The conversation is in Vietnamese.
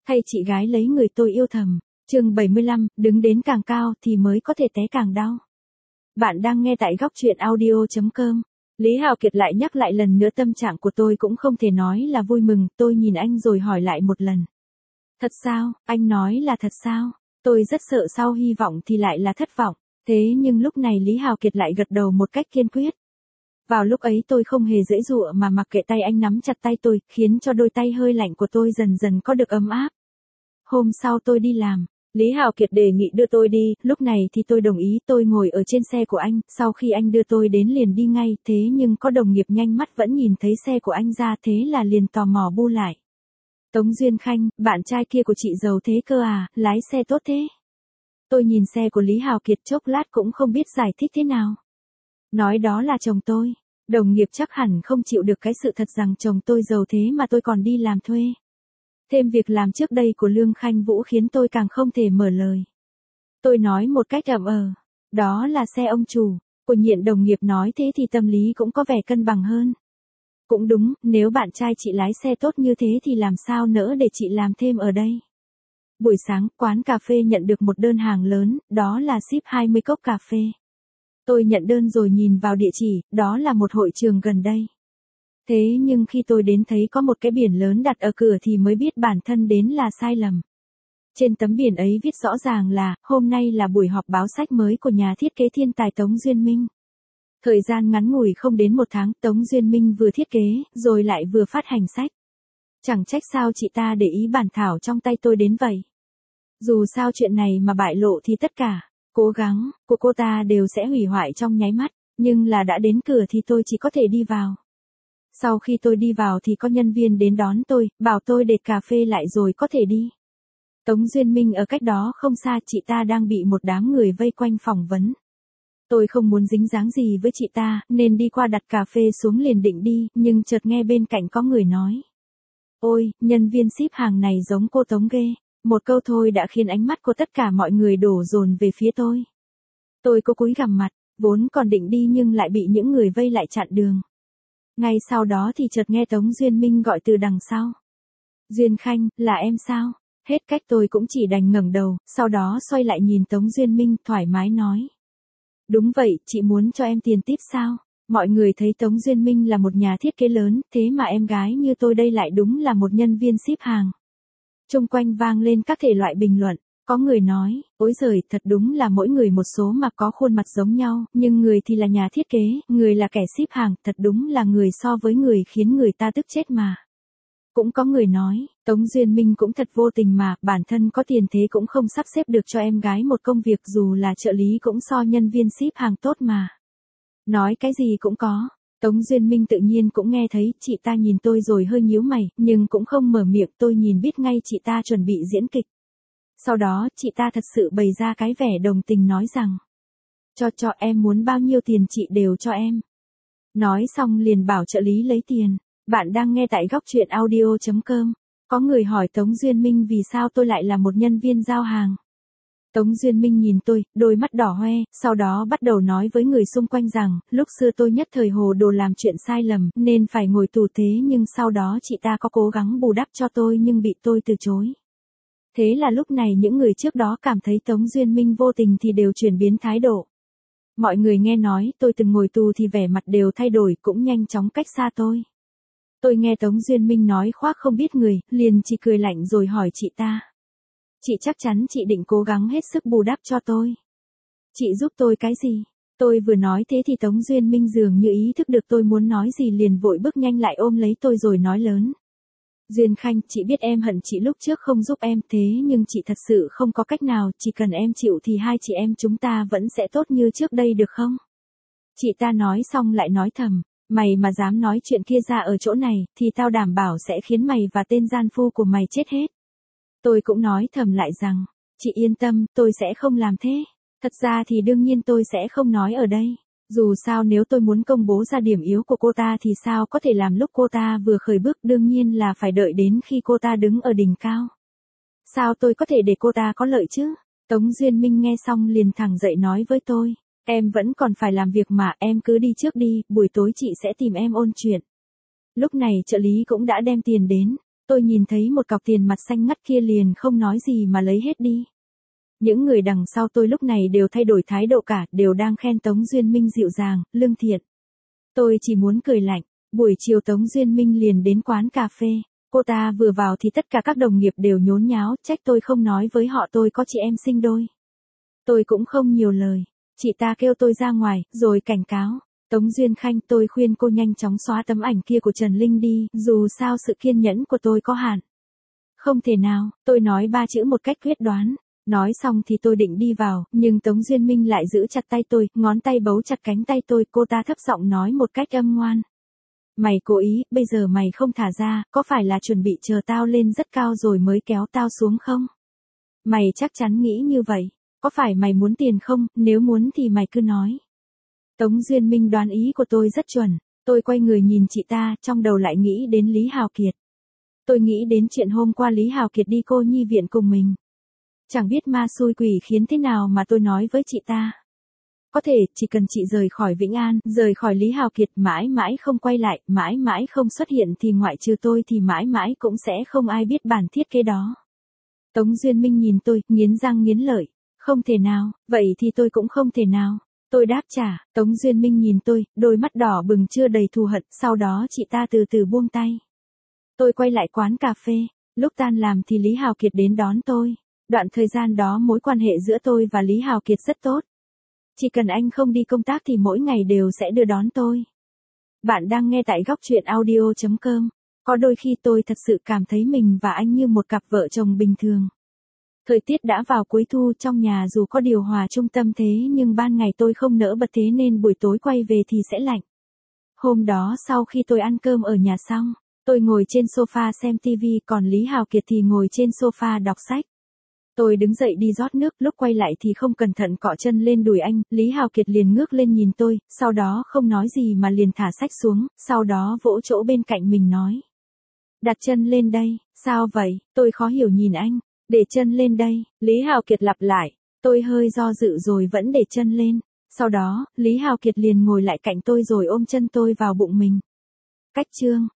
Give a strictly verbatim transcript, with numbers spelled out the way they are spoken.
Thay chị gái lấy người tôi yêu thầm. Chương bảy mươi lăm, đứng đến càng cao thì mới có thể té càng đau. Bạn đang nghe tại góc truyện audio chấm com. Lý Hào Kiệt lại nhắc lại lần nữa tâm trạng của tôi cũng không thể nói là vui mừng, tôi nhìn anh rồi hỏi lại một lần. Thật sao, anh nói là thật sao? Tôi rất sợ sau hy vọng thì lại là thất vọng, thế nhưng lúc này Lý Hào Kiệt lại gật đầu một cách kiên quyết. Vào lúc ấy tôi không hề giãy giụa mà mặc kệ tay anh nắm chặt tay tôi, khiến cho đôi tay hơi lạnh của tôi dần dần có được ấm áp. Hôm sau tôi đi làm, Lý Hào Kiệt đề nghị đưa tôi đi, lúc này thì tôi đồng ý, tôi ngồi ở trên xe của anh, sau khi anh đưa tôi đến liền đi ngay, thế nhưng có đồng nghiệp nhanh mắt vẫn nhìn thấy xe của anh ra, thế là liền tò mò bu lại. Tống Duyên Khanh, bạn trai kia của chị giàu thế cơ à, lái xe tốt thế. Tôi nhìn xe của Lý Hào Kiệt chốc lát cũng không biết giải thích thế nào. Nói đó là chồng tôi, đồng nghiệp chắc hẳn không chịu được cái sự thật rằng chồng tôi giàu thế mà tôi còn đi làm thuê. Thêm việc làm trước đây của Lương Khanh Vũ khiến tôi càng không thể mở lời. Tôi nói một cách ậm ờ, đó là xe ông chủ, của Nhiện. Đồng nghiệp nói thế thì tâm lý cũng có vẻ cân bằng hơn. Cũng đúng, nếu bạn trai chị lái xe tốt như thế thì làm sao nỡ để chị làm thêm ở đây. Buổi sáng, quán cà phê nhận được một đơn hàng lớn, đó là ship hai mươi cốc cà phê. Tôi nhận đơn rồi nhìn vào địa chỉ, đó là một hội trường gần đây. Thế nhưng khi tôi đến thấy có một cái biển lớn đặt ở cửa thì mới biết bản thân đến là sai lầm. Trên tấm biển ấy viết rõ ràng là, hôm nay là buổi họp báo sách mới của nhà thiết kế thiên tài Tống Duyên Minh. Thời gian ngắn ngủi không đến một tháng, Tống Duyên Minh vừa thiết kế, rồi lại vừa phát hành sách. Chẳng trách sao chị ta để ý bản thảo trong tay tôi đến vậy. Dù sao chuyện này mà bại lộ thì tất cả cố gắng của cô ta đều sẽ hủy hoại trong nháy mắt, nhưng là đã đến cửa thì tôi chỉ có thể đi vào. Sau khi tôi đi vào thì có nhân viên đến đón tôi, bảo tôi để cà phê lại rồi có thể đi. Tống Duyên Minh ở cách đó không xa, chị ta đang bị một đám người vây quanh phỏng vấn. Tôi không muốn dính dáng gì với chị ta, nên đi qua đặt cà phê xuống liền định đi, nhưng chợt nghe bên cạnh có người nói. Ôi, nhân viên ship hàng này giống cô Tống ghê. Một câu thôi đã khiến ánh mắt của tất cả mọi người đổ dồn về phía tôi. Tôi có cúi gằm mặt, vốn còn định đi nhưng lại bị những người vây lại chặn đường. Ngay sau đó thì chợt nghe Tống Duyên Minh gọi từ đằng sau. Duyên Khanh, là em sao? Hết cách tôi cũng chỉ đành ngẩng đầu, sau đó xoay lại nhìn Tống Duyên Minh thoải mái nói. Đúng vậy, chị muốn cho em tiền tip sao? Mọi người thấy Tống Duyên Minh là một nhà thiết kế lớn, thế mà em gái như tôi đây lại đúng là một nhân viên ship hàng. Xung quanh vang lên các thể loại bình luận, có người nói, ối giời, thật đúng là mỗi người một số mà có khuôn mặt giống nhau, nhưng người thì là nhà thiết kế, người là kẻ ship hàng, thật đúng là người so với người khiến người ta tức chết mà. Cũng có người nói, Tống Duyên Minh cũng thật vô tình mà, bản thân có tiền thế cũng không sắp xếp được cho em gái một công việc dù là trợ lý cũng so nhân viên ship hàng tốt mà. Nói cái gì cũng có. Tống Duyên Minh tự nhiên cũng nghe thấy, chị ta nhìn tôi rồi hơi nhíu mày, nhưng cũng không mở miệng, tôi nhìn biết ngay chị ta chuẩn bị diễn kịch. Sau đó, chị ta thật sự bày ra cái vẻ đồng tình nói rằng, cho cho em muốn bao nhiêu tiền chị đều cho em. Nói xong liền bảo trợ lý lấy tiền. Bạn đang nghe tại góc truyện audio chấm com. Có người hỏi Tống Duyên Minh vì sao tôi lại là một nhân viên giao hàng. Tống Duyên Minh nhìn tôi, đôi mắt đỏ hoe, sau đó bắt đầu nói với người xung quanh rằng, lúc xưa tôi nhất thời hồ đồ làm chuyện sai lầm, nên phải ngồi tù thế nhưng sau đó chị ta có cố gắng bù đắp cho tôi nhưng bị tôi từ chối. Thế là lúc này những người trước đó cảm thấy Tống Duyên Minh vô tình thì đều chuyển biến thái độ. Mọi người nghe nói tôi từng ngồi tù thì vẻ mặt đều thay đổi cũng nhanh chóng cách xa tôi. Tôi nghe Tống Duyên Minh nói khoác không biết người, liền chỉ cười lạnh rồi hỏi chị ta. Chị chắc chắn chị định cố gắng hết sức bù đắp cho tôi. Chị giúp tôi cái gì? Tôi vừa nói thế thì Tống Duyên Minh dường như ý thức được tôi muốn nói gì liền vội bước nhanh lại ôm lấy tôi rồi nói lớn. Duyên Khanh, chị biết em hận chị lúc trước không giúp em thế nhưng chị thật sự không có cách nào, chỉ cần em chịu thì hai chị em chúng ta vẫn sẽ tốt như trước đây được không? Chị ta nói xong lại nói thầm, mày mà dám nói chuyện kia ra ở chỗ này thì tao đảm bảo sẽ khiến mày và tên gian phu của mày chết hết. Tôi cũng nói thầm lại rằng, chị yên tâm, tôi sẽ không làm thế. Thật ra thì đương nhiên tôi sẽ không nói ở đây. Dù sao nếu tôi muốn công bố ra điểm yếu của cô ta thì sao có thể làm lúc cô ta vừa khởi bước, đương nhiên là phải đợi đến khi cô ta đứng ở đỉnh cao. Sao tôi có thể để cô ta có lợi chứ? Tống Duyên Minh nghe xong liền thẳng dậy nói với tôi, em vẫn còn phải làm việc mà, em cứ đi trước đi, buổi tối chị sẽ tìm em ôn chuyện. Lúc này trợ lý cũng đã đem tiền đến. Tôi nhìn thấy một cọc tiền mặt xanh ngắt kia liền không nói gì mà lấy hết đi. Những người đằng sau tôi lúc này đều thay đổi thái độ cả, đều đang khen Tống Duyên Minh dịu dàng, lương thiện. Tôi chỉ muốn cười lạnh. Buổi chiều Tống Duyên Minh liền đến quán cà phê. Cô ta vừa vào thì tất cả các đồng nghiệp đều nhốn nháo, trách tôi không nói với họ tôi có chị em sinh đôi. Tôi cũng không nhiều lời. Chị ta kêu tôi ra ngoài, rồi cảnh cáo. Tống Duyên Khanh, tôi khuyên cô nhanh chóng xóa tấm ảnh kia của Trần Linh đi, dù sao sự kiên nhẫn của tôi có hạn. Không thể nào, tôi nói ba chữ một cách quyết đoán. Nói xong thì tôi định đi vào, nhưng Tống Duyên Minh lại giữ chặt tay tôi, ngón tay bấu chặt cánh tay tôi, cô ta thấp giọng nói một cách âm ngoan. Mày cố ý, bây giờ mày không thả ra, có phải là chuẩn bị chờ tao lên rất cao rồi mới kéo tao xuống không? Mày chắc chắn nghĩ như vậy. Có phải mày muốn tiền không, nếu muốn thì mày cứ nói. Tống Duyên Minh đoán ý của tôi rất chuẩn. Tôi quay người nhìn chị ta, trong đầu lại nghĩ đến Lý Hào Kiệt. Tôi nghĩ đến chuyện hôm qua Lý Hào Kiệt đi cô nhi viện cùng mình. Chẳng biết ma xui quỷ khiến thế nào mà tôi nói với chị ta. Có thể, chỉ cần chị rời khỏi Vĩnh An, rời khỏi Lý Hào Kiệt, mãi mãi không quay lại, mãi mãi không xuất hiện thì ngoại trừ tôi thì mãi mãi cũng sẽ không ai biết bản thiết kế đó. Tống Duyên Minh nhìn tôi, nghiến răng nghiến lợi. Không thể nào, vậy thì tôi cũng không thể nào. Tôi đáp trả, Tống Duyên Minh nhìn tôi, đôi mắt đỏ bừng chưa đầy thù hận, sau đó chị ta từ từ buông tay. Tôi quay lại quán cà phê, lúc tan làm thì Lý Hào Kiệt đến đón tôi. Đoạn thời gian đó mối quan hệ giữa tôi và Lý Hào Kiệt rất tốt. Chỉ cần anh không đi công tác thì mỗi ngày đều sẽ đưa đón tôi. Bạn đang nghe tại góc truyện audio chấm com. Có đôi khi tôi thật sự cảm thấy mình và anh như một cặp vợ chồng bình thường. Thời tiết đã vào cuối thu, trong nhà dù có điều hòa trung tâm thế nhưng ban ngày tôi không nỡ bật thế nên buổi tối quay về thì sẽ lạnh. Hôm đó sau khi tôi ăn cơm ở nhà xong, tôi ngồi trên sofa xem tivi, còn Lý Hào Kiệt thì ngồi trên sofa đọc sách. Tôi đứng dậy đi rót nước, lúc quay lại thì không cẩn thận cọ chân lên đùi anh, Lý Hào Kiệt liền ngước lên nhìn tôi, sau đó không nói gì mà liền thả sách xuống, sau đó vỗ chỗ bên cạnh mình nói. Đặt chân lên đây, sao vậy, tôi khó hiểu nhìn anh, để chân lên đây, Lý Hào Kiệt lặp lại, tôi hơi do dự rồi vẫn để chân lên, sau đó, Lý Hào Kiệt liền ngồi lại cạnh tôi rồi ôm chân tôi vào bụng mình. Cách chương